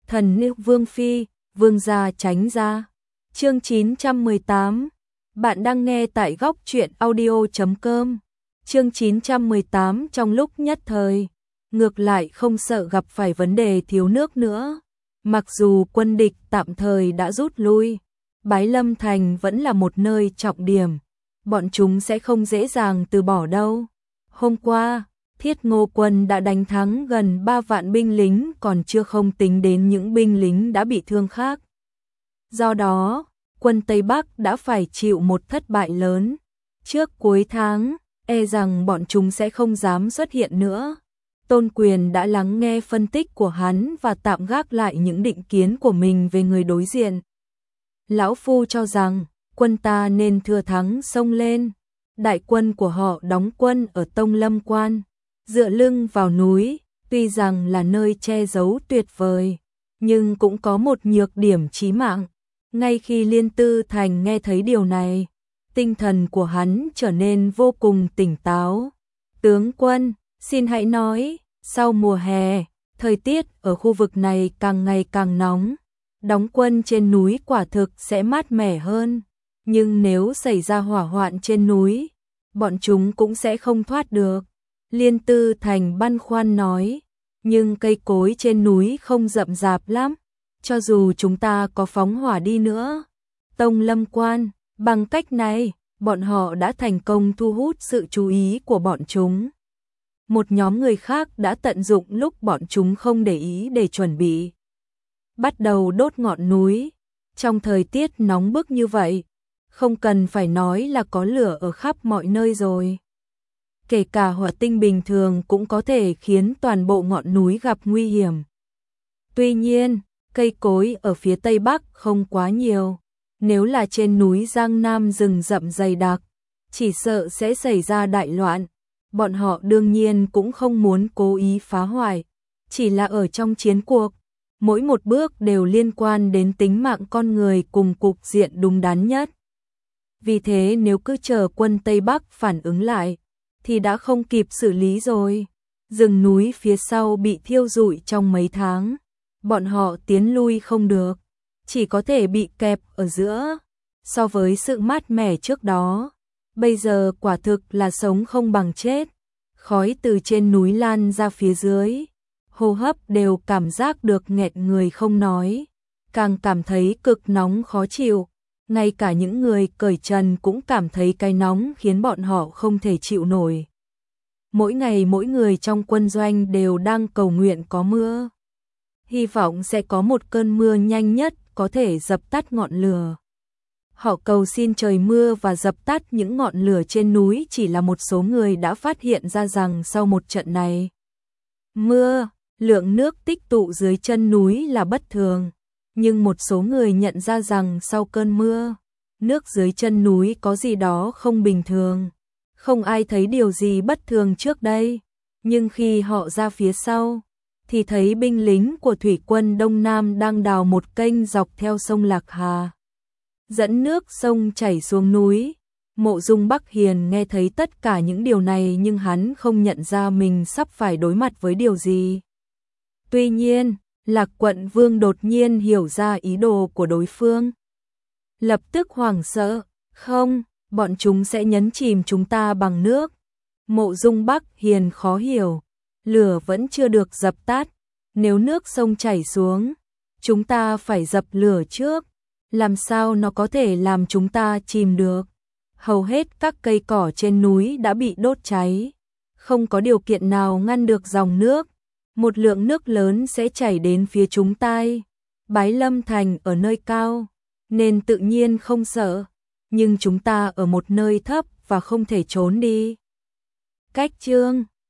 Thần nữ Vương Phi, Vương gia tránh ra. Chương 918. Bạn đang nghe tại góc truyện audio.com. Chương 918. Trong lúc nhất thời, ngược lại không sợ gặp phải vấn đề thiếu nước nữa. Mặc dù quân địch tạm thời đã rút lui, Bái Lâm Thành vẫn là một nơi trọng điểm. Bọn chúng sẽ không dễ dàng từ bỏ đâu. Hôm qua, Thiết Ngô quân đã đánh thắng gần 3 vạn binh lính, còn chưa không tính đến những binh lính đã bị thương khác. Do đó, quân Tây Bắc đã phải chịu một thất bại lớn. Trước cuối tháng, e rằng bọn chúng sẽ không dám xuất hiện nữa. Tôn Quyền đã lắng nghe phân tích của hắn và tạm gác lại những định kiến của mình về người đối diện. Lão Phu cho rằng, quân ta nên thừa thắng xông lên. Đại quân của họ đóng quân ở Tông Lâm Quan, dựa lưng vào núi, tuy rằng là nơi che giấu tuyệt vời, nhưng cũng có một nhược điểm chí mạng. Ngay khi Liên Tư Thành nghe thấy điều này, tinh thần của hắn trở nên vô cùng tỉnh táo. Tướng quân, xin hãy nói, sau mùa hè, thời tiết ở khu vực này càng ngày càng nóng, đóng quân trên núi quả thực sẽ mát mẻ hơn, nhưng nếu xảy ra hỏa hoạn trên núi, bọn chúng cũng sẽ không thoát được. Liên Tư Thành băn khoăn nói, nhưng cây cối trên núi không rậm rạp lắm, cho dù chúng ta có phóng hỏa đi nữa. Tông Lâm Quan, bằng cách này, bọn họ đã thành công thu hút sự chú ý của bọn chúng. Một nhóm người khác đã tận dụng lúc bọn chúng không để ý để chuẩn bị. Bắt đầu đốt ngọn núi, trong thời tiết nóng bức như vậy, không cần phải nói là có lửa ở khắp mọi nơi rồi. Kể cả hỏa tinh bình thường cũng có thể khiến toàn bộ ngọn núi gặp nguy hiểm. Tuy nhiên, cây cối ở phía Tây Bắc không quá nhiều. Nếu là trên núi Giang Nam rừng rậm dày đặc, chỉ sợ sẽ xảy ra đại loạn. Bọn họ đương nhiên cũng không muốn cố ý phá hoại. Chỉ là ở trong chiến cuộc, mỗi một bước đều liên quan đến tính mạng con người cùng cục diện đúng đắn nhất. Vì thế nếu cứ chờ quân Tây Bắc phản ứng lại, thì đã không kịp xử lý rồi. Rừng núi phía sau bị thiêu rụi trong mấy tháng, bọn họ tiến lui không được, chỉ có thể bị kẹp ở giữa. So với sự mát mẻ trước đó, bây giờ quả thực là sống không bằng chết. Khói từ trên núi lan ra phía dưới, hô hấp đều cảm giác được nghẹt người không nói, càng cảm thấy cực nóng khó chịu. Ngay cả những người cởi trần cũng cảm thấy cái nóng khiến bọn họ không thể chịu nổi. Mỗi ngày mỗi người trong quân doanh đều đang cầu nguyện có mưa. Hy vọng sẽ có một cơn mưa nhanh nhất có thể dập tắt ngọn lửa. Họ cầu xin trời mưa và dập tắt những ngọn lửa trên núi. Chỉ là một số người đã phát hiện ra rằng sau một trận này mưa, lượng nước tích tụ dưới chân núi là bất thường. Nhưng một số người nhận ra rằng sau cơn mưa, nước dưới chân núi có gì đó không bình thường. Không ai thấy điều gì bất thường trước đây, nhưng khi họ ra phía sau, thì thấy binh lính của thủy quân Đông Nam đang đào một kênh dọc theo sông Lạc Hà, dẫn nước sông chảy xuống núi. Mộ Dung Bắc Hiền nghe thấy tất cả những điều này nhưng hắn không nhận ra mình sắp phải đối mặt với điều gì. Tuy nhiên, Lạc Quận Vương đột nhiên hiểu ra ý đồ của đối phương. Lập tức hoảng sợ, không, bọn chúng sẽ nhấn chìm chúng ta bằng nước. Mộ Dung Bắc Hiền khó hiểu, lửa vẫn chưa được dập tắt, nếu nước sông chảy xuống, chúng ta phải dập lửa trước, làm sao nó có thể làm chúng ta chìm được. Hầu hết các cây cỏ trên núi đã bị đốt cháy, không có điều kiện nào ngăn được dòng nước. Một lượng nước lớn sẽ chảy đến phía chúng ta. Bái Lâm Thành ở nơi cao, nên tự nhiên không sợ, nhưng chúng ta ở một nơi thấp và không thể trốn đi. Cách chương